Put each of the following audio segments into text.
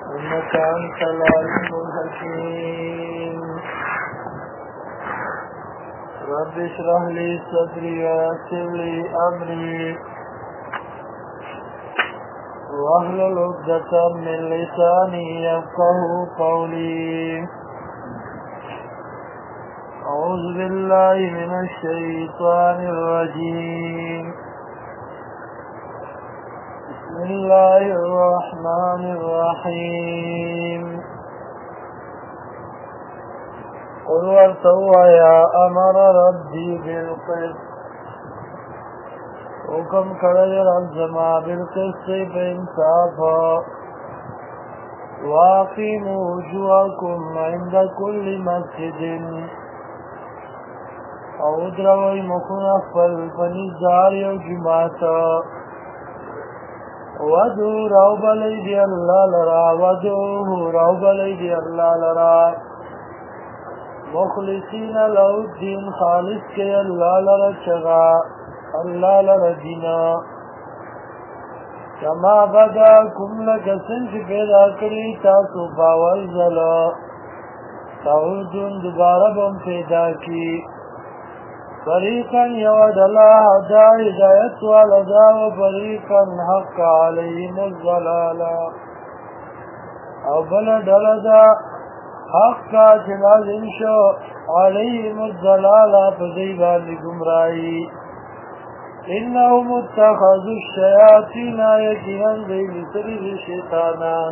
إنك أنت العليم الحكيم رب اشرح لي صدري ويسر لي أمري واحلل عقدة من لساني يفقهوا قولي أعوذ بالله من الشيطان الرجيم بسم الله الرحمن الرحيم قل ورتوا يا أمر ربي بالقسط حکم کړی رب زما بالقسط بانصاف واقیموا وجوهکم عند كل مسجد او دروي مخونه خپل پنځ ځای یو جماعت ودو روب لیدی اللہ لرا روب لیدی اللہ لرا مخلصین لو الدین خالص کے اللہ لرا چغا اللہ لرا دینا کما بدا کم لکسن چی پیدا کری تاسو باول زلا تعودون دوبارہ بم پیدا کی فریقا یود اللہ دا ہدایت والدا و فریقا حق علیہم الضلالا او بلا دلدا حق کا چلازم شو علیہم الضلالا فزیبان گمرائی انہم اتخذوا الشیاطین یقینا دیل سریف شیطانان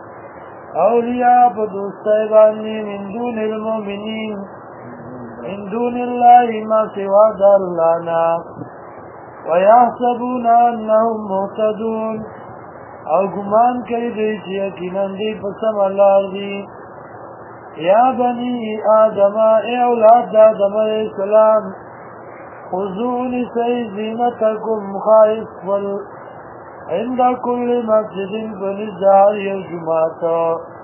اولیاء پدوستیبانی من دون المؤمنین من دون الله ما سوى دلانا ويحسبون أنهم مهتدون او گمان کئی دیچی یقیناً دی پسم اللہ دی یا بنی آدم اے اولاد آدم علیہ السلام خضون سی زینتکم خائف فل عند كل مسجد فنزار یجماتا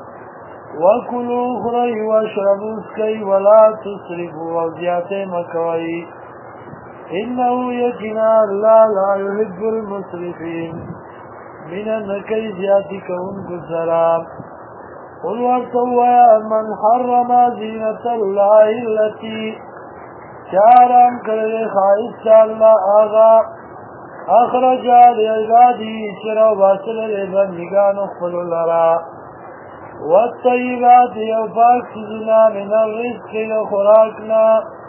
وَكُلُوا خُرَيْ وَاشْرَبُوا اسْكَيْ وَلَا تُسْرِفُوا وَزِيَاتِ مَكَوَيْ إِنَّهُ يَكِنَا اللَّهَ لَا يُحِبُّ الْمُسْرِفِينَ مِنَ النَّكَيْ زِيَاتِكَ أُنْكُ السَّلَامِ قُلْ وَارْتَوَّا مَنْ حَرَّمَ زِينَةَ اللَّهِ الَّتِي شَارَمْ كَلِلِ خَائِسَ اللَّهَ آغا أَخْرَجَ لِعِبَادِهِ شِرَوْ بَاسِلِ لِبَنِّگَانُ خُلُ لَرَا والطيبات يوفاك سزنا من الرزق لخراكنا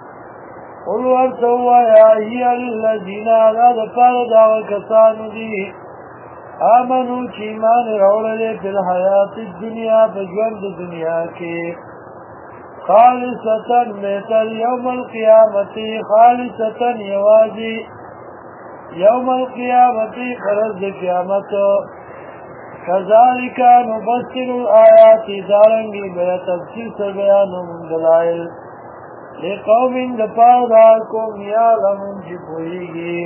قل ورتوا يا هي للذين على دفار وكسانو دي آمنوا چیمان رولے في الحياة الدنيا بجوند دنیا کے خالصتا بہتر يوم القيامة خالصتا يوازي يوم القيامة فرز قيامت كذلك نفصل الآيات دارنگی بیا تفسیر سے بیان من دلائل لقوم دپاردارکم یعلمون جبوئیگی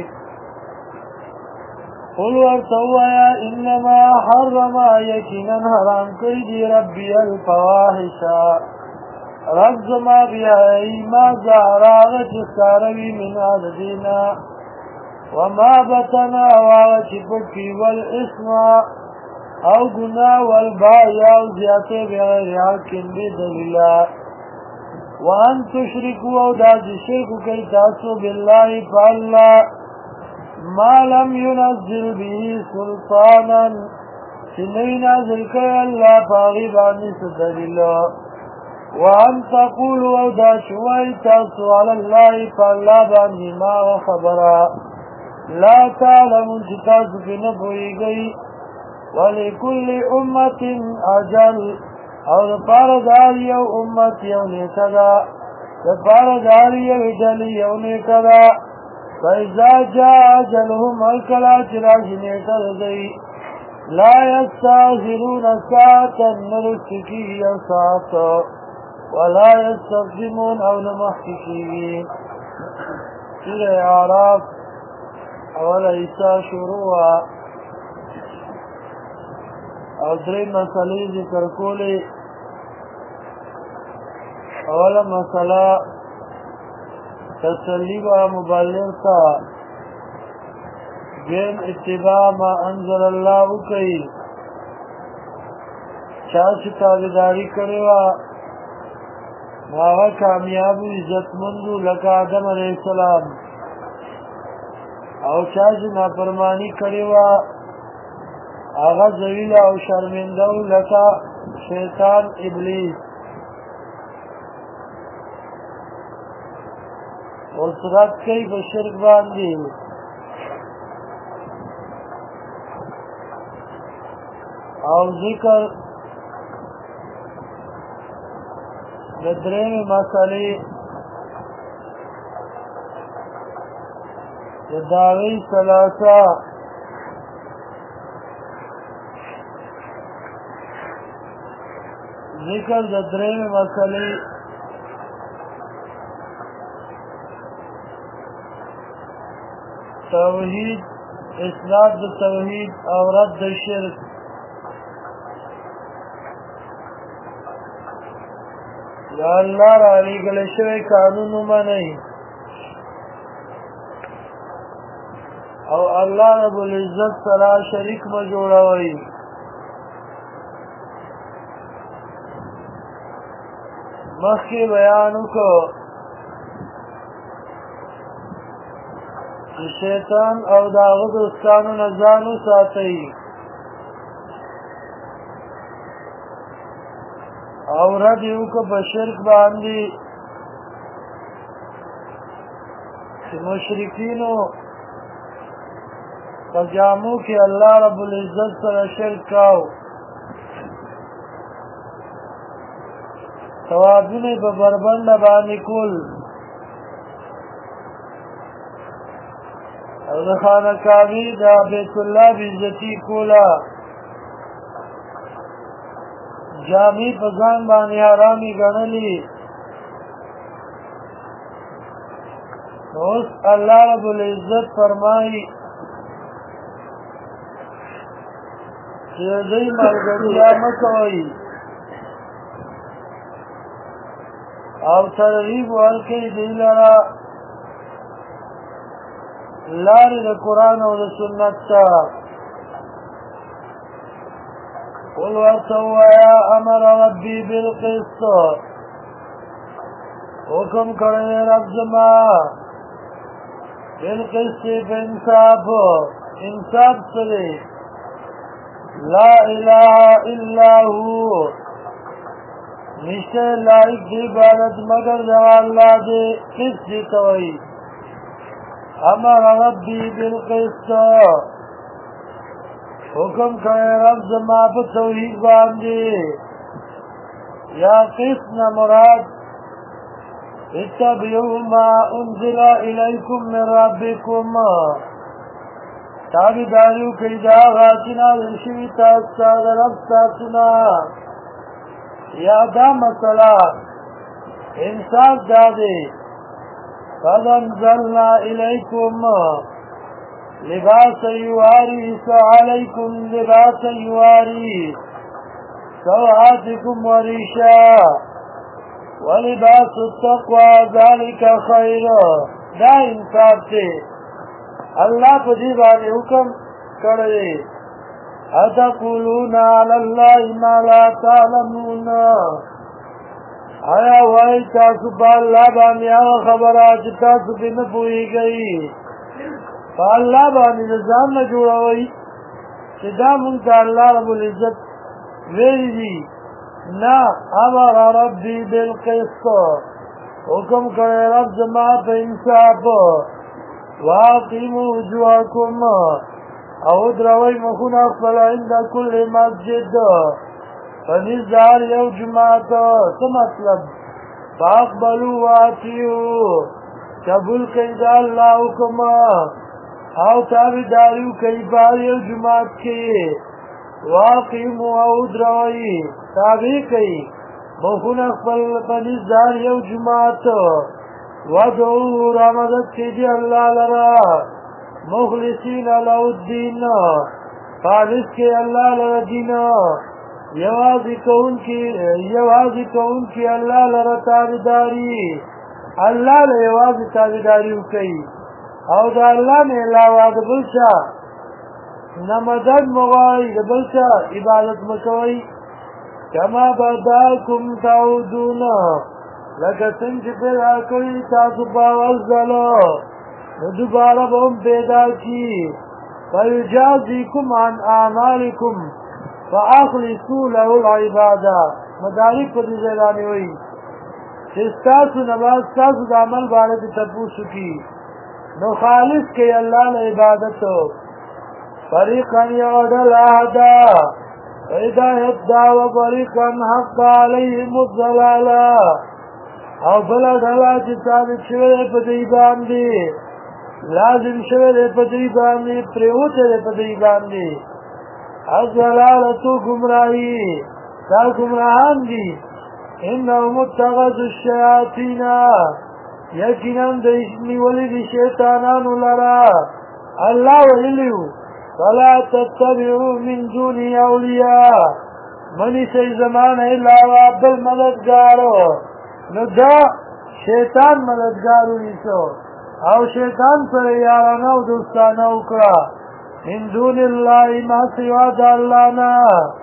قل ورتوایا انما حرم یقینا حرام کردی ربی الفواحشا رب زما بیائی ما زہراغت ساروی من عددینا وما بطنا واغت پکی والاسم او گناہ والبائی او زیادے بغیر حاکم بدلیلہ وان تشرکو او داجی شرکو کئی تاسو باللہ فاللہ ما لم ينزل به سلطانا چنوی نازل کئی اللہ فاغیبانی سدلیلہ وان تقولو او داشوائی تاسو علاللہ فاللہ بانی ما وخبرا لا تعلمون چتاسو کی نبوئی گئی وَلِكُلِّ أُمَّةٍ أَجَلٌ او دپار داری یو امت یو نیتا دا دپار داری یو اجل یو نیتا دا فَإِذَا جَاءَ أَجَلُهُمْ الْكَلَا چراج نیتا دی لا يَسْتَأْخِرُونَ سَاعَةً نَرُسْتِكِي يَسَاعَةً وَلَا يَسْتَقْدِمُونَ او نمحكِكِي سورة اعراف اول عیسیٰ شروع او درې مسئلې ذکر کولې اوله مسئله تسلی و مبلغ تا دین اتباع ما انزل اللہ کئی چا چې تابعداري کړې وه هغه کامیاب و عزتمند و لکه آدم علیه السلام او چا چې نافرماني کړې وه هغه ذلیل او شرمنده و لکه شیطان ابلیس اوس رد کوي په شرک باندې او ذکر د درېمې مسئلې د دعوې ثلاثه ذکر د درېمې مسئلې توحید اثبات د توحید او رد د شرک یا الله را لېږلی شوی قانون ومنئ او الله رب العزت سره شریک مه جوړوئ مخکې بیان وکړو چې شیطان او د هغه دوستانو نه ځان وساتئ او رد یې وکړه په شرک باندې چې مشرکینو په جامو کې الله رب العزت سره شرک کاو ثوابونه یې په بربنډه باندې کول او د خانقاهي د بیت الله بېعزتي کوله جامې په ځان باندې حرامې ګڼلې اوس الله رب العزت فرمایي چې د دوی ملګرتیا مه کوئ او ترغیب ورکړئ دوی لره لارې د قرآن او د سنت ته قل ورته ووایه امر ربي بالقسط حکم کړی دی رب زما بالقسط په انصاف انصاف څه دی لا اله الا هو نشته لایق د عبادت مگر د الله دی قسط دې ته وایي امر ربي بالقسط حکم کړی رب زما په توحید باندې یا قسط نه مراد اتبعوا ما انزل الیکم من ربکم تابعداري وکړئ د هغه چې نازل شوي تاسو ته د رب ستاسو نه یا دا مسله انصاف دا دی قد انزلنا الیکم لباسا یواری علیکم لباسا یواری سوآتکم وریشا ولباس التقوى ذلك خیر دا انصاف دی الله په دې باندې حکم کړی اتقولون علی الله ما لا تعلمون آیا وایي تاسو په الله باندې هغه خبره چې تاسو پرې نه پوهېږئ په الله باندې د ځان نه جوړوئ چې دا مونږ ته الله رب العزت ویلي دي نه امر ربي بالقسط حکم کړی رب زما په انصاف واقیموا وجوهکم او دروئ مخونه خپل عند کل مسجد فنیز د هر یو جومات څه مطلب فاقبلوا واطیعوا قبول کړئ د الله حکم او تابعداري وکړئ په هر یو جومات کې واقیموا او دروئ تابع کړئ مخونه خپل په نیز د هر یو جومات ودعوه را مدد کړئ دې الله لره مخلصین له الدین خالص کې الله لره دین یوازې کوونکي الله لره تابعداري الله له یوازې تابعداري وکړئ او د الله نه علاوه د بل چا نه مدد مه غواړئ د بل چا عبادت مه کوئ کما بداکم تعودون لکه څنګه چې پیدا کړي تاسو په اول ځلو نو دوباره به هم پیدا کی فیجازیکم عن اعمالکم فاخلصوا له العباده مدارک په دې ځای باندې وایي چې ستاسو نه بعد ستاسو د عمل باندې تپوس وکړي نو خالص کې الله له عبادت فريقا يعدل اعداء هدایت دا و فريقا حق عليهم الضلاله او بل ډله چې ثابت شوی په دې باندې لازم شوی په دې باندې پریوته په دې باندې الضلاله گمراهی دا گمراهان دي انهم اتخذوا الشياطين یقینا د نیولې دي شیطانانو لرا الله ویلو فلا تتبعوا من دون اولیاء منی سي زمان الا عبد المددگارو نو دا شیطان مددگارو نیسو او شیطان پر یارانه و دوستانه اکڑا من دون اللہ ما سوا دا اللہ نا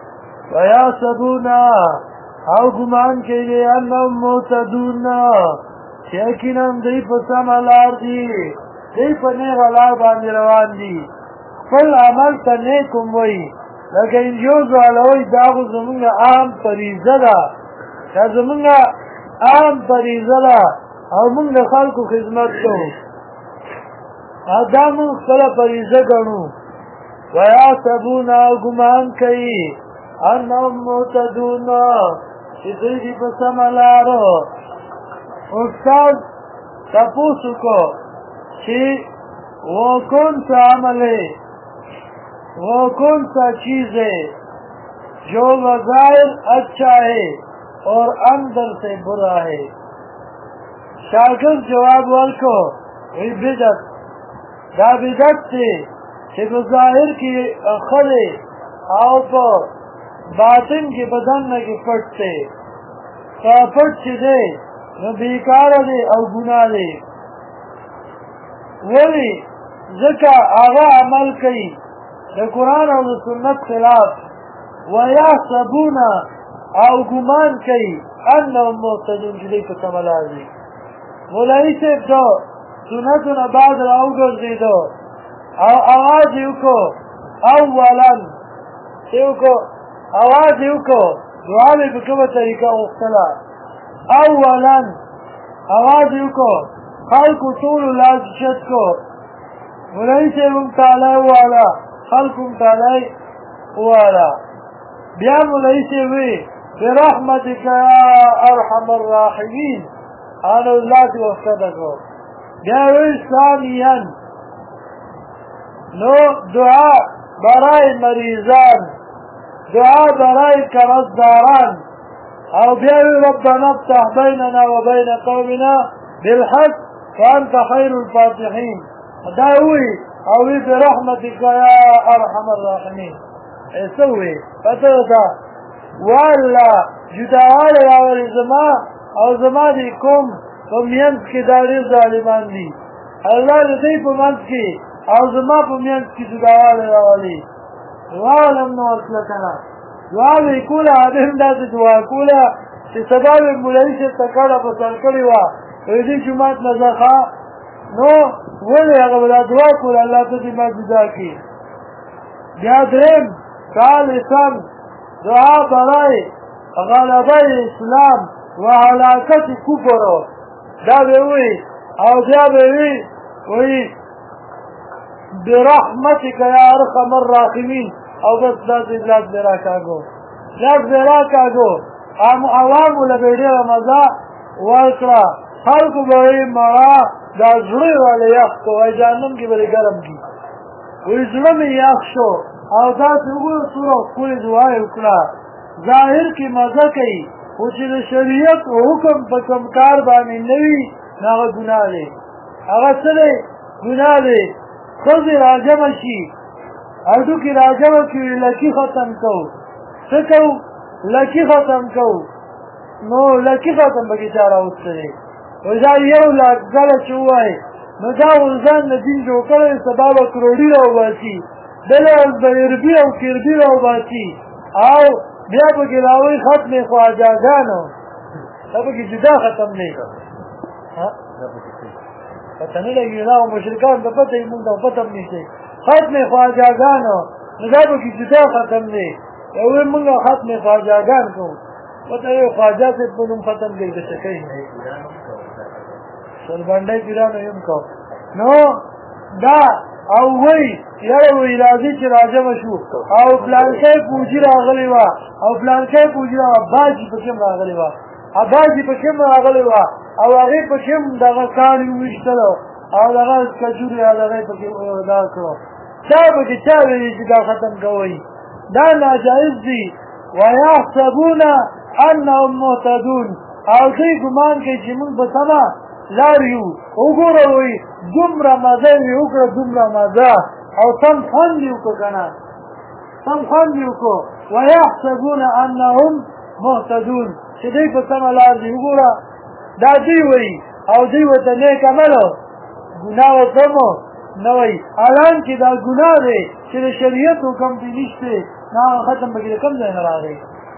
ویاسبونا او گمان که دی انم موتدونا یقیناً دی په سمه لار دي دی په نیغه لار باندې روان دي خپل عمل ته نیکم وایي لکه انجوز والا وایي دا خو زمونږ عام فریضه ده دا زمونږ عام فریضه ده او موږ د خلکو خدمت کوو او دا موږ خپله فریضه ګڼو ویحسبون او ګمان کوي انهم مهتدون چې دوی دي په سمه لاره استاد تپوس کو کہ وہ کون سا عمل ہے وہ کون سا چیز ہے جو بظاہر اچھا ہے اور اندر سے برا ہے شاگرد جواب ورکو وی بدعت دا بدعت سے کہ بظاہر کی خلے او پا باطن کی بدن کی پٹ سے پٹ چی دے نو بیکار دی او گناه دی ولی ځکه هغه عمل کوي د قرآن او د سنت خلاف ویحسبون او ګمان کوي انهم مهتدون چې دوی په سمه لار دي مولوي صاحب دا سنتونه بعد راوګرځېده او اواز یې وکړو اولا یې وکړو اواز یې وکړو دعا مې په کومه طریقه غوښتله اولا آواز یو کو خلقو طول لاز شد کو مولوی صاحب تعالی والا خلقو تعالی والا بیا مولوی صاحب برحمتک یا ارحم الراحمین آنو اللہ تی وقت کو بیا وی ثانیا نو دعا برای مریضان دعا برای کرزداران او بیاوی ربنا افتح بیننا و بین قومنا بالحق فانت خیر الفاتحین داوی اوی برحمتک یا ارحم الراحمین ایسوی فتوتا والا جداوال راولی زما او زما دی کم پمینس کی داری ظالمان دی اللہ دی پمینس کی او زما پمینس کی جداوال راولی والم نو اصلتنا دعا وی کوله ادم داسې دعا کوله چې سبا مې مولوي صاحب ته کډه په سر کړې وه وایي دې جومات نه ځه ښه نو ولې هغه به دا دعا کوله الله ته دې ما جدا کړي بیا درېیم ثالثا دعا برای غلبه اسلام و هلاکت کفر دا به وایي او بیا به وایي برحمتک یا ارحم الراحمین او بس داسې لاس به راکاږو لاس به راکاږو عوامو له به ډېره مزه ورکړه خلکو به وایي مړه دا زړه والا یخ کو وایي جهنم کې به دې ګرم کړي وایي زړه مې یخ شو او داسې وګوره څومره ښکلې دعا یې وکړه ظاهر کې مزه کوي خو چې د شریعت حکم په کوم کار باندې نه وي نو هغه ګناه دی هغه څه دی ګناه دی ښځې راجمع شي اردو کی راجو کی لکی ختم کو سکو لکی ختم کو نو لکی ختم بگی چارا اتره وزا یو لگل چوائی نو دا ورزان ندین جو کرے سباب کروڑی رو باسی دل از بیربی او کربی رو باسی او بیا پکې راوایي ختم خواجاګانو دا پکې جدا ختم نه پته نه لګي دا مشرکان د پته یې مونږ ته پته هم نشته ختم خواجاګانو نو دا پکې جدا ختم نه یو مونږ ختم خواجاګان کوو پته یې خواجه صاحب په نوم ختم کوي د څه کوي سلبانډی پیرانو یم کو نو دا او وی یاره وی راځي چې راجم شو او پلانکې پوجي راغلی وه او پلانکې پوجي باجي پکې هم راغلی وه باجي پکې هم راغلی وه او هغې پکې هم دغه کاڼي وویشتلو او دغه کجورې دغه پکې دا کړو چا پکې چا ویلي چې دا ختم کوئ دا ناجایز دي ویحسبون انهم مهتدون او دوی ګمان کوي چې موږ به سمه لار یو وګوره وایي دومره مزه یې وکړه دومره مزه او سم خوند یې وکړو که نه سم خوند یې وکړو ویحسبون انهم مهتدون چې دوی په سمه لار دي وګوره دا دوی وایي او دوی ورته نیک عملو ګناه ورته نه وایي حالان چې دا ګناه دی چې د شریعت حکم پرې نشته نو هغه ختم پکې د کوم ځای نه راغی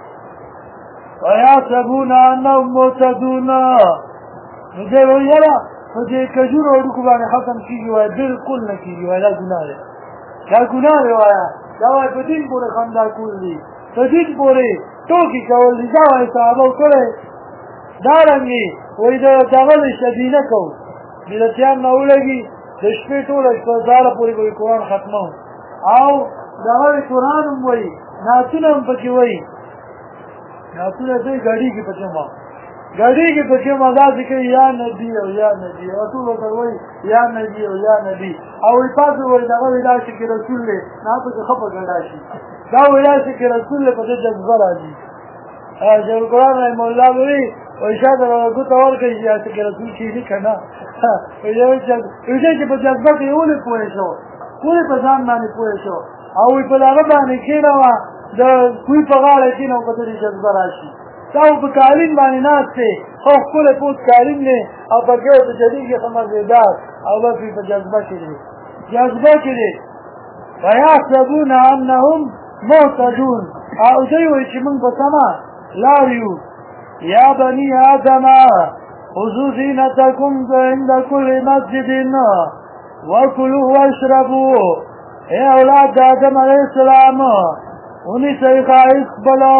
ویحسبون انهم مهتدون نو دی وایي یاره په دې کجورو وړوکو باندې ختم کېږي وایي بلکل نه کېږي وایي دا ګناه دی دا ګناه دی وایه دا وایي په دین پورې خندا کول دي په دین پورې ټوکې کول دي دا وایي صحابو کړی دارنګې وایي د دغه د شبینه کوو ملتیان نه ولګي د شپې ټوله شپه زاله پورې به قرآن ختمو او دغه د قرآن هم وایي نعتونه هم پکې وایي نعتونه دوی ګډېږي پکې ما ګډېږي پکې ما داسې کوي یا نبي او یا نبي او ټول ورته وایي یا نبي او یا نبي او وایي تاسو وایي دغه وایي دا چې کې رسول دی نه پکې ښه په ګډا شي دا وایي دا چې کې رسول دی په دې جذبه راځي شیخ القرآن رحمه الله وایي وایي شاته ګوته ورکړي چې چې کې رسول کېږي که نه وایي چې په جذبه کې یې ولې پوه شو ولې په ځان باندې پوه شو او وایي په دغه باندې کېنوه د کوی په غاړه کېنه او په دې جذبه راشي دا په قالین باندې ناست دی خو ښکلی پوت قالین دی او پکې ورته چلېږي ښه مزېدار او بس وي په جذبه کې دی جذبه کې دی ویحسبون انهم مهتدون او دوی وایي چې موږ په سمه لار یو یا بني آدم خذوا زینتکم عند کل مسجد وکلوا واشربوا اے اولاد د آدم علیه السلام ونیسئ ښایست خپله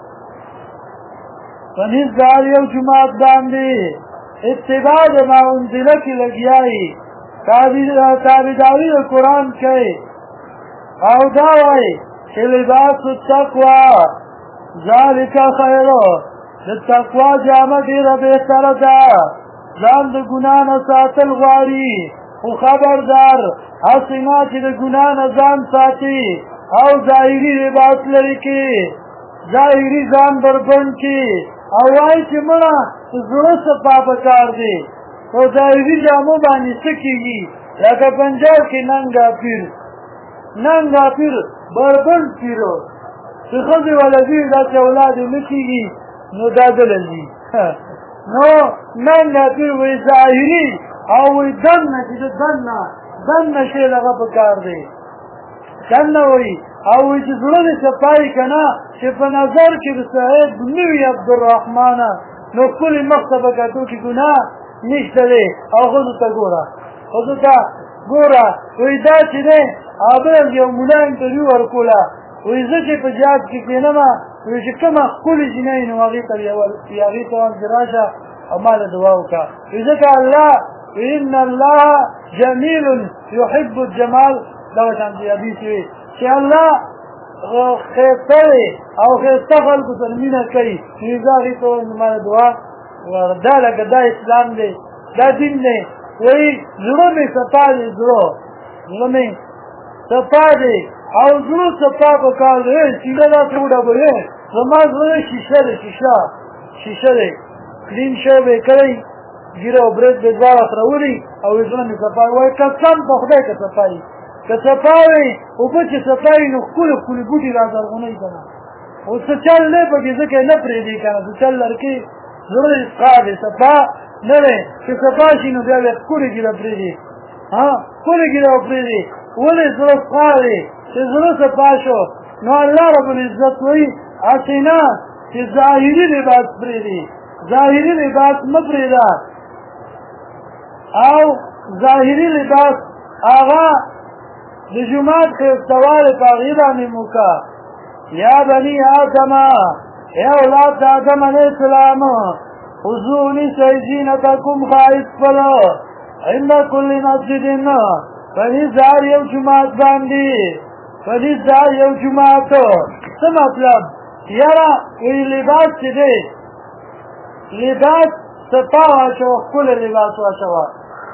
پنیز دار یو جماعت باندې اتباع د ما انزله کې لګیایي تابعداري د قرآن کوي او دا وایي چې لباس التقوا ذلک خیر د تقوا جامه ډېره بهتره ده ځان د ګناه نه ساتل غواړي خو خبردار هسې نه چې د ګناه نه ځان ساتي او ظاهري لباس لري کې ظاهري ځان بربند کې او وایي چې مړه زړه صفا پکار دی په ظاهري جامو باندې څه کېږي لکه پنجاب کې ننګا پیر بربند پیرو چې ښځې ولدي داسې اولاد یې نه کېږي نو دا دلل دي نو ننګا پیر وایي ظاهري او وایي دننه چې د دننه شی دغه پکار دی دننه وایي او وایي چې زړه دې صفایي که نه چې په نظر کې د صاحب نه وي عبدالرحمن نو ښکلې مخ ته به کتو کې ګناه نشته دی او ښځو ته ګوره وایي دا چې دی بل یو ملا انټرویو ورکوله وایي زه چې په جهاد کې کښېنمه وایي چې کومه ښکلې جینۍ نو هغې ته هغې ته وایم چې راشه او ما له دعا وکړه وایي ځکه الله ان الله جمیل یحب الجمال دغه شانتې حدیث وي چې الله ښایسته دی او ښایسته خلکو سره مینه کوي نو زه هغې ته وایم ما له دعا دا لکه دا اسلام دی دا دین دی وایي زړه مې صفا دی زړه مې صفا دی او زړه صفا پکار دی سینه داسې وډبوې زما زړه شیشه دی کلین شوی به یې کړی ګیره او برېت به دواړه سره وړي او زړه مې صفا وایي قسم په خدای که صفا وي که صفا وي اوبه چې صفا وي نو ښکلې ښکلې بوټي را زرغونوي که نه اوس څه چل دی پکې ځکه یې نه پرېږدي که نه څه چل لرکې زړه یې صفا دی صفا نه دی چې صفا شي نو بیا بیا ښکلې ګیره پرېږدي ښکلې ګیره وپرېږدي ولې زړه صفا دی چې زړه صفا شو نو الله رب العزت وایي اسینا چې ظاهري لباس پرېږدي ظاهري لباس مه پرېږده او ظاهري لباس هغه د جومات ښایستوالی په هغې باندې مو کا یا بني آدم ای اولاد د آدم علیه السلام خذوا نیسئ زینتکم ښایست خپل عند کل مسجد په هېڅ هر یو جومات باندې په هېڅ هر یو جومات څه مطلب یاره وایي لباس چې دی لباس صفا واچوه ښکلی لباس واچوه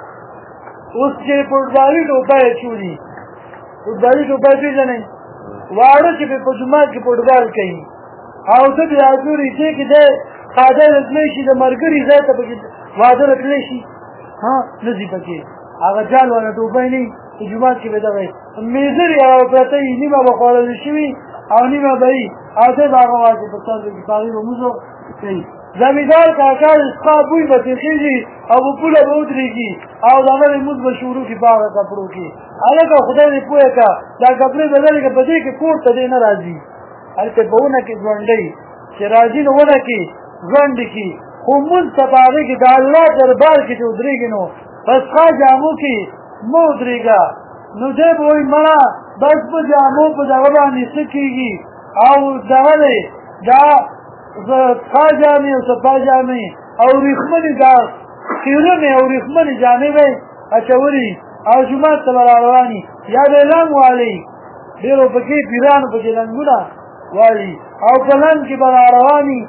اوس چې فوټبالي ټوپۍ چولي فوټبالي ټوپۍ پېژنئ واړه چې په جومات کې فوټبال کوي او ته بیا ګورې چې کې دی قادر راتلی شي د ملګري ځای ته پکې واده راتلی شي نه ځي پکې هغه جال والا ټوپۍ نه په جومات کې به دغه میزرې هغه پرته وي نیمه به خوړلی شوي او نیمه به وي او دی به هغه واچي په سر کې په هغې به مزو کوي زمیندار کاکا د سپا بوی به تېخېږي او په پوله به ودرېږي او د هغه لمونځ به شروع کړي په هغه کپړو کې هلکه خدای دې پوه کړه دا کپړې به لرې په دې کې کور ته دې نه راځي هلته په ونه کې ژوندی چې راځي نو ونه کې ژوند کې خو مونځ ته په هغې کې د الله دربار کې چې ودرېږي نو په سخا جامو کې مه ودرېږه نو دی به وایي مړه بس په جامو په دغه باندې څه کېږي او دغه دی دا سخا جامې او صفا جامې او ریښمنې دا خیرنې او ریښمنې جامې به یې اچولي او جومات ته به رارواني یا به یې لنګ والي ډېرو پکې پیرانو پکې لنګونه والي او په لنګ کې به رارواني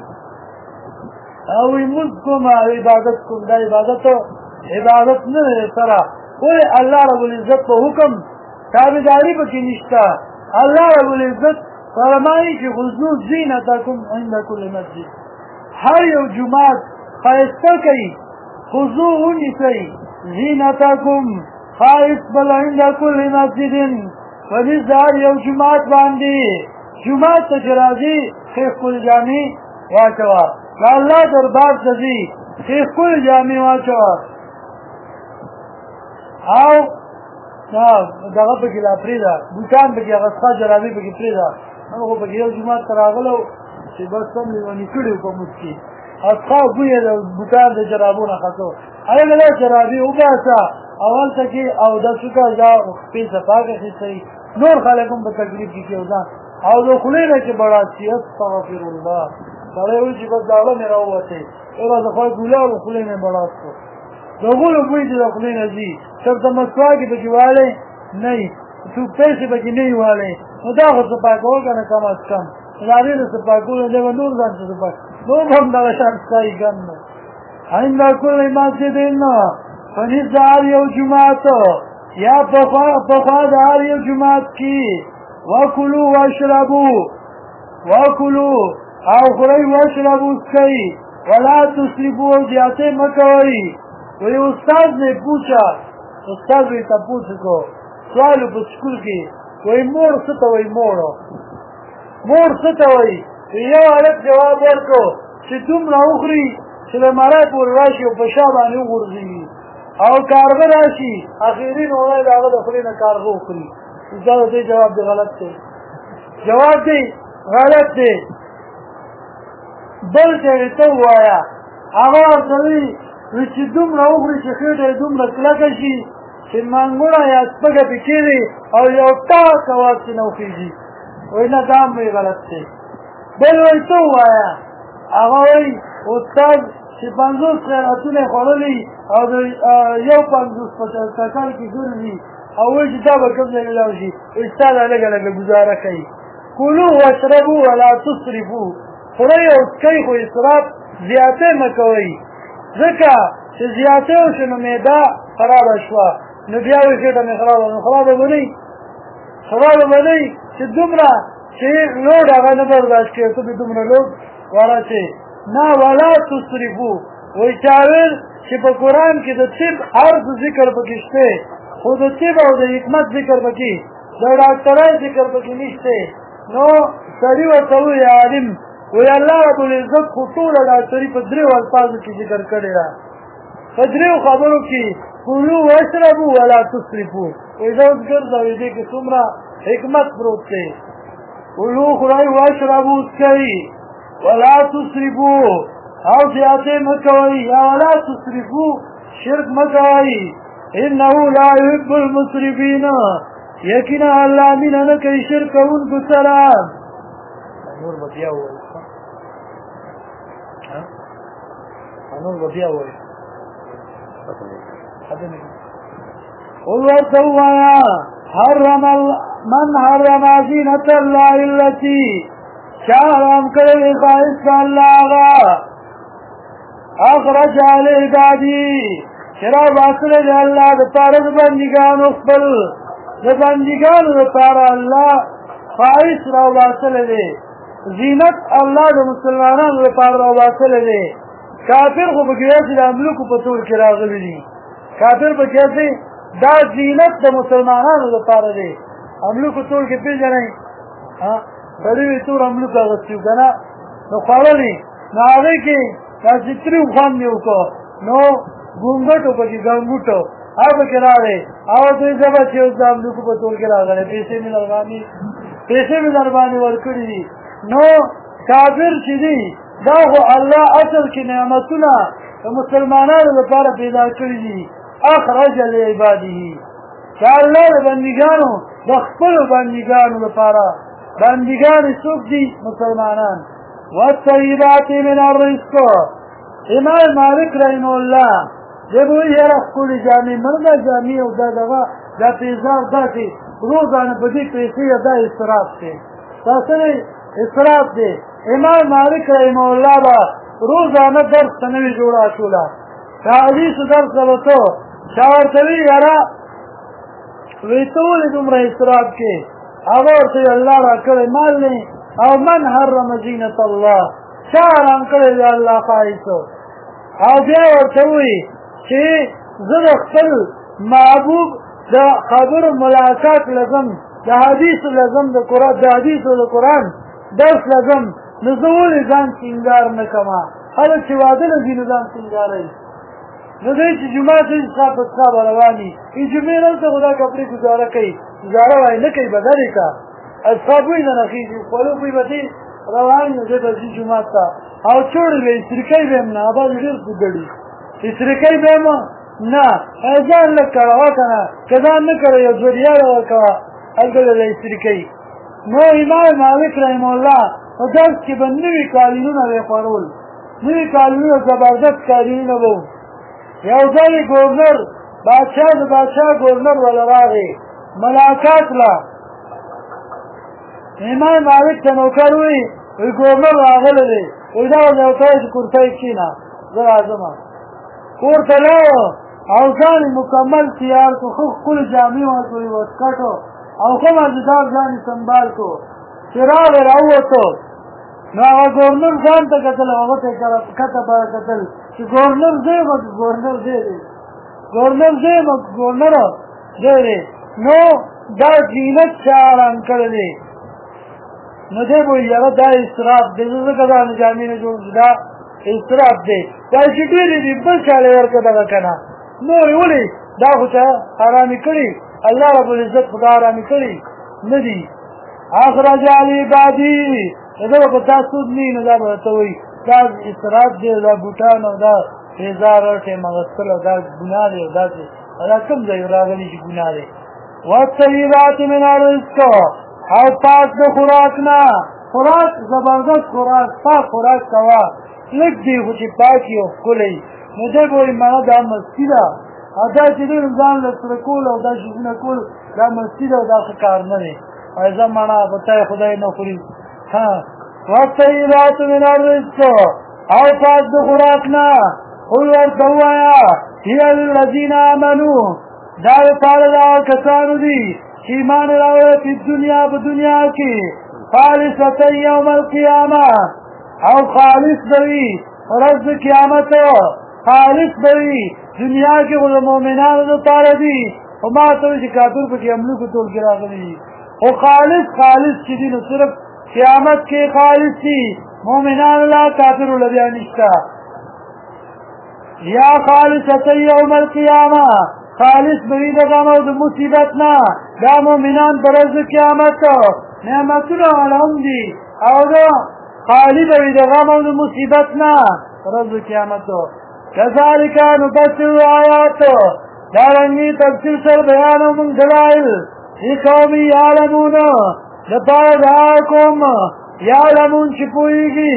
او وایي مونځ کوم او عبادت کوم دا عبادت نه دی سره ولې الله رب العزت په حکم تابعداري پکې نشته الله رب العزت فرمایي چې خذوا زینتکم عند کل مسجد هر یو جومات ښایسته کوي خذوا ونیسئ زینتکم ښایست بل عند کل مسجد په نس د هر یو جومات باندې جومات ته چې راځي ښې ښکلې جامې واچوه د الله دربار ته ځي ښې ښکلې جامې واچوه او دغه پکې لا پرېږده بوټان پکې هغه څخه جرابې پکې پرېږده هغه خو پکې یو جومات ته راغلو چې بس سم لیوني کړي وو په مونځ کې اڅخه بوی یې د بوټان د جرابو نه خطو هغه دا جرابې وباسه او هلته کې اودس وکړه دا خپې صفا کړه اخیستی نور خلک هم په تکلیف کې کېږي او د خولې نه چې بړاس شي استغفر الله سړی وایي چې بس داړه مې راووتې یوه د خدای ګوله او خولې مې بړاس کړو د غولو بوی چې د خولې نه ځي چېرته مسواک یې پکې والی نه وي ټوپیسې پکې نه وي والی نو دا خو صفا کول که نه کم از کم د هغې د صفا کولو دی به نور ځان ته صفا نور به هم دغه شان ښکاري ګن نو عند کل مسجد په نس د هر یو جومات یا پخوا د هر یو جومات کې وکلو او خورئ واشربو څکئ ولا تسرفو او زیاتې مه کوئ وی استاد نے پوچھا استاد وی تپوس کو سوالو په سکول کې وی مور څه ته وی مور څه ته وی یو هلک جواب ورکړو چې دومره وخوري چې د مړی پورې راشي او په شا باندې وغورځوي او کارغه راشي اخري نوړی د هغه د خولې نه کارغه وخوري دا د دې جواب دی غلط دی جواب دی غلط دی بل ته ته ووایه هغه ورته وي چې دومره وخوري چې خېټه یې دومره کلکه شي چې منګوړه یا سپږه پې کېږي او یو ټاک اواز چې نه وخېږي وایي نه دا هم وایي غلط دی بل وایي ته ووایه هغه وایي استاد چې 50 خیراتونه یې خوړلي او د یو 50 په ککل کې ګرځي او وایي چې دا به کوم ځای نه لاړ شي وایي ستا دا لږه لږه ګزاره کوي کلو واشربو ولا تصرفو خورئ او څکئ خو اسراف زیاتې مه کوئ ځکه چې زیاتې وشي نو معده خرابه شوه نو بیا وایي خېټه مې خرابه نو خرابه به نه وي چې دومره چې لوډ هغه نه برداشت کوي ته به دومره لوډ واړه نه ولا تصرفو وایي چاویل چې په قرآن کې د طب هر څه ذکر پکې شته خو د طب او د حکمت ذکر پکې د ډاکټرۍ ذکر پکې نشته نو سړي ورته وایي عالم وی الله رب العزت خو ټوله ډاکټري په 3 الفاظو کې ذکر کړې ده په 3 خبرو کې کلو واشربو ولا تسرفو وی دا اوس ګرځوي دې کې څومره حکمت پروت دی کلوا خورئ واشربوا اسکئ ولا تسرفوا او زیاتې مه کوئ یا ولا تسرفوا شرک مه کوئ انه لا يحب المسرفین یقینا الله مینه نه کوي شرک کوونکو سره نور به بیا ووایو نور به بیا ووایو قل ورته ووایه من حرم زینة الله التي چا حرام کړی ښایست الله هغه اخرج لعبادی چې راوباسلی دی الله دپاره د بندګانو خپل د بندګانو دپاره الله ښایست راوباسلی دی زینت الله د مسلمانانو لپاره راوباسلی دی کافر خو پکې داسې د املوکو په طور کې راغلی دي کافر پکې داسې دا زینت د مسلمانانو لپاره دی املوکو طور کې پېژنئ سړي وي تور املوک اغوستي وو که نه نو خوړلي نو هغې کې داسې تریو خوند یې وکړو نو ګونګټو پکې ګنګوټو هغه پکې راغی او دوی زه به چې اوس د املوکو په طور کې راغلی پیسې مې در باندې ورکړي دي نو کافر چې دي دا خو الله اصل کې نعمتونه د مسلمانانو لپاره پیدا کړي دي اخرج لعباده چې الله د بندګانو د خپلو بندګانو لپاره بندگان څوک دي مسلمانان والطیبات من الرزق امام مالک رحمه الله دغه یاره خپل جامع مردا جامع او دغه د پیزار داسې روزانه په دې پیسې دا اسراف دی تاسو اسراف دی امام مالک رحمه الله با روزانه درس نوی جوړا شولا حدیث درس وته شاورتوی یاره ویتول دومره اسراف کې هغه ورته الله را کړی مال نه او من حرم زینة الله چا حرام کړی دی الله ښایست او بیا ورته وایي چې زه د خپل محبوب د خبرو ملاقات لزم د حدیثو لزم د حدیثو د قرآن درس لزم نو زه ولې ځان سینګار نه کومه خلک چې واده له ځي نو ځان سینګاروي نو دی چې جمعه ته څښا په څښا به رواني جمعې دلته خو دا کپړې ګزاره کوي ګزاره وایي نه کوي بدلې که اصحاب وایي نه نخېږي خولو بوی به دې روان نو دی به ځي جومات ته او چوړې به استریکۍ به هم نه ابا ډېر ګډي استریکۍ به هم نه ځان لږ کړه که نه که ځان نه کړه یو دوه ریاله ورکوه هلته د استریکۍ نو امام مالک رحمه الله په درس کې به نوي قالینونه به یې خورول نوي قالینونه زبردست قالینونه به یو ځل ګورنر بادشاه د بادشاه ګورنر ولا راغی ملاقات لا امام مالک ته نوکر وی ګورنر راغلی دی وی دا یو ځای چې کرسۍ کښېنه زه راځم کور ته لاړو او ځان مکمل تیار کړو ښه ښکلې جامې ورکړې وسکټو او ښه مزېدار ځان یې سنبال کړو چې راغی راووتو نو هغه ګورنر ځان ته کتل هغه ته کته به کتل چې ګورنر دی به ګورنر دی دی ګورنر دی به ګورنر دی دی نو دا زینت چا حرام کړی دی نو دی به یاره دا اسراف دی زه ځکه دا جامې نه جوړ دا اسراف دی دا چې ډېرې دي بل چا له ورکړه دغه که نه نورې ولې دا خو چا حرامې کړي الله ربالعزت خو دا حرامې کړي نه دي اخرج لعبادي دا به تا سود نه وي نو دا به ورته وایي دا اسراف دی دا بوټان او دا تیزار ټیم اغوستل او دا ګناه دی او داسې دا کوم ځای راغلي چې ګناه دی والطیبات من الرزق او پاک د خوراک نه خوراک زبردست خوراک پاک خوراک کوه لږ دی خو چې پاک وي او ښکلی نو دی به وایي مانا دا مستي ده او دا چې دی ځان له سره کول او دا شیزونه کول دا مستي ده او دا ښه کار نه دی ایزه مانا په تا خدای نه خوري والطیبات من الرزق او پاک د خوراک نه قل ورته ووایه هي للذین آمنوا دا دپاره د هغه کسانو دي چې ایمان یې راوړی په دنیا په دنیا کې خالصة یوم القیامه او خالص به وي ورځ د قیامت خالص به وي دنیا کې خو د مؤمنانو دپاره دي خو ما ته وایي چې کافر پکې املوکو ټول کې راغلي دي خو خالص چې دي نو صرف قیامت کې خالص دي مؤمنانو لا کافرو له بیا نشته یا خالصة یوم القیامه خالص به وي د غم او د مصیبت نه دا مؤمنان په ورځ د قیامت نعمتونه ولهم دي او دا خالی بوي د غم او د مصیبت نه ورځ قیامتو كذلك نفسر الآيات دارنګي تفسیر سره بیانو من دلائل لقوم يعلمون لپاره دا قوم يعلمون چې پوهیږي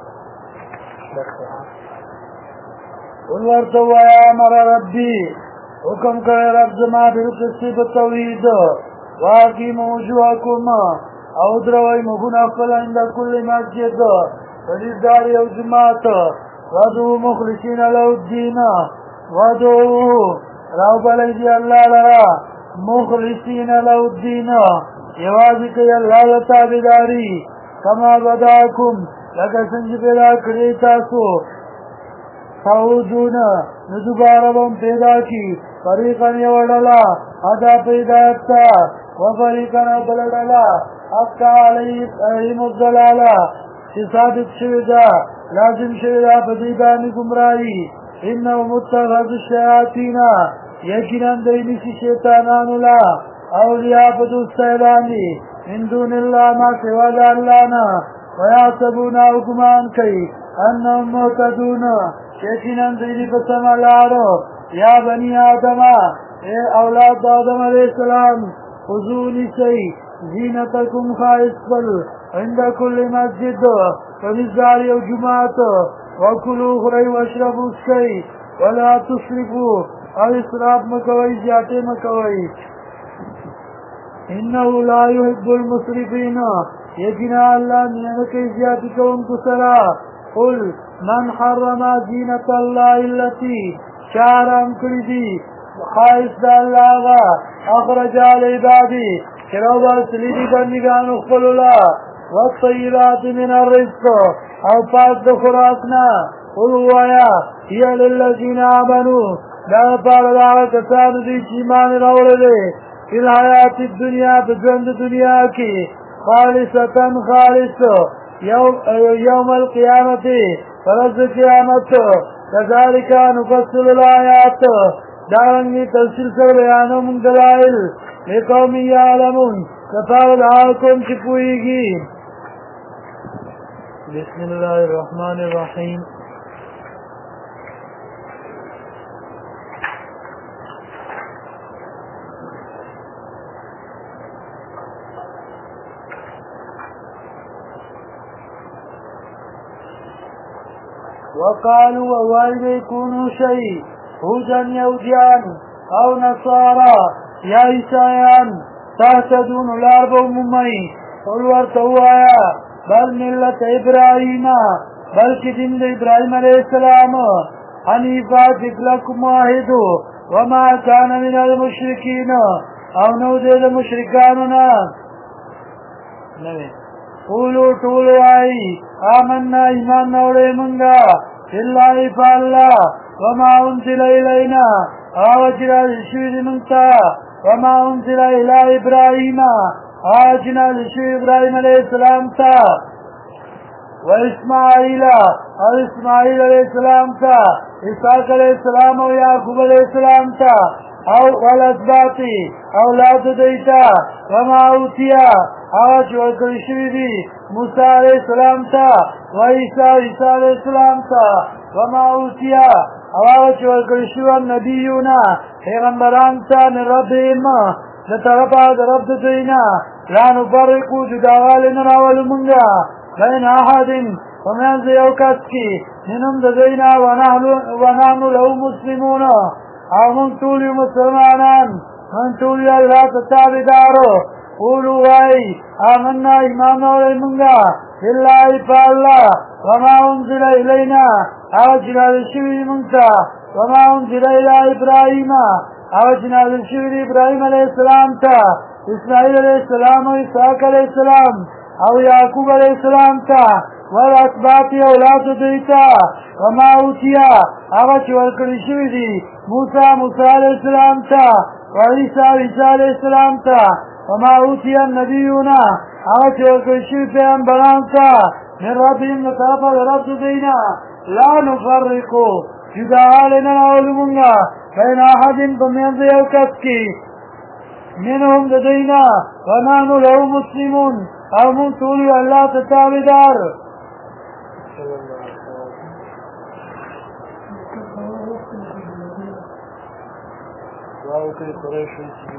قل ورته وایا امر ربي حکم کړی رب زما بالقسط بالتوحید واقیموا وجوهکم او دروي مخونه خپل عند كل مسجد فدیدار یو جماعت ودعوا مخلصین له الدین ودعوا راو بلدی الله لرا مخلصین له الدین یوازې کوي الله له تابعداري کما بداکم لکه څنګه پیدا کړی تاسو تعودون دوباره بم پیدا کی فریقان یوڑلا ادا پیدایت تا وفریقان بلڑلا حقا علیهم الضلالا چی ثابت شویدا لازم شویدا بدیبانی گمرائی انہو متخذ الشیاطین یقیناً دینیسی شیطانانولا اولیاء بدوستیبانی من دون اللہ ما سواد اللانا ویعصبونا حکمان کئی انہم معتدون یقیناً دیدی پسم الارو یا بنی آدم اے اولاد آدم علیہ السلام خضونی سی زینتکم خائص بل عند کل مسجد فمزاری و جماعت وکلو خری واشربو سکی ولا تصرفو او اسراف مکوئی زیادے مکوئی انہو لا يحب المصرفین یقینا اللہ نیمکی زیادی کون کسرا قل من حرم زینت اللہ اللتی شارم کردی خائص دا اللہ غا اخرج علی عبادی شروبا سلیدی بندگان اخفل اللہ والطیبات من الرزق او پاک دا خوراکنا قلوایا هی للذین آمنوا لا پارداغ کسان دی چیمان راولدے فی الحیات الدنیا بجند دنیا کی خالصتا خالص یوم القیامت فرز قیامت كذلك نفصل الآيات دارنگی تفصیل سر بیانو من دلائل لقوم یعلمون کفاول آکم چپوئیگی بسم الله الرحمن الرحیم وقالوا ووالد يكونوا شيء هودا يهوديان او نصارى يا عيسيان تهتدون الارض ممي قل ورتوايا بل ملة ابراهيم بل كدين ابراهيم عليه السلام حنيفا لكم واحد وما كان من المشركين او نودي المشركاننا قولوا طولوا اي آمنا ایمان نوڑے منگا اللہ فاللہ وما انزل الینا آوجنا لشوید منتا وما انزل الى ابراہیم آوجنا لشوید ابراہیم علیہ السلام تا و اسماعیل اور اسماعیل علیہ السلام تا اسحاق علیہ السلام و یعقوب علیہ السلام تا او والاسباطی اولاد دیتا وما اوتیا آج وکرشوی دی موسیٰ علیہ السلام تا و عیسیٰ علیہ السلام تا وما اوتیا آج وکرشوی النبیونا پیغمبران تا من ربهم لطرفا رب دینا لا نفرقو جداوالنا راول منگا بین احد ومن زیوکت کی منم دینا ونحن له مسلمون او من طولی مسلمانان من طولی اللہ تتابدارو قولوا وائی آمنا ایمان اولی منگا اللہ فاللہ وما انزل الینا آوجنا لشوی منتا وما انزل الى ابراہیم آوجنا لشوی ابراہیم علیہ السلام تا اسماعیل علیہ السلام و اسحاق علیہ السلام او یعقوب علیہ السلام تا والاتباط اولاد دیتا وما اوتیا آوچ ورکڑی شوی دی موسیٰ علیہ السلام تا و عیسیٰ علیہ السلام تا وما اوتی النبیون آوچ ورکڑی شوی پیغمبران تا من ربهم نطافا رب دینا لا نفرقو جداوالنا علمونگا بین احد بمین دیوکت کی منهم دینا ونحن له مسلمون او مون ټول الله ته تابعدار دعا وکړي قریش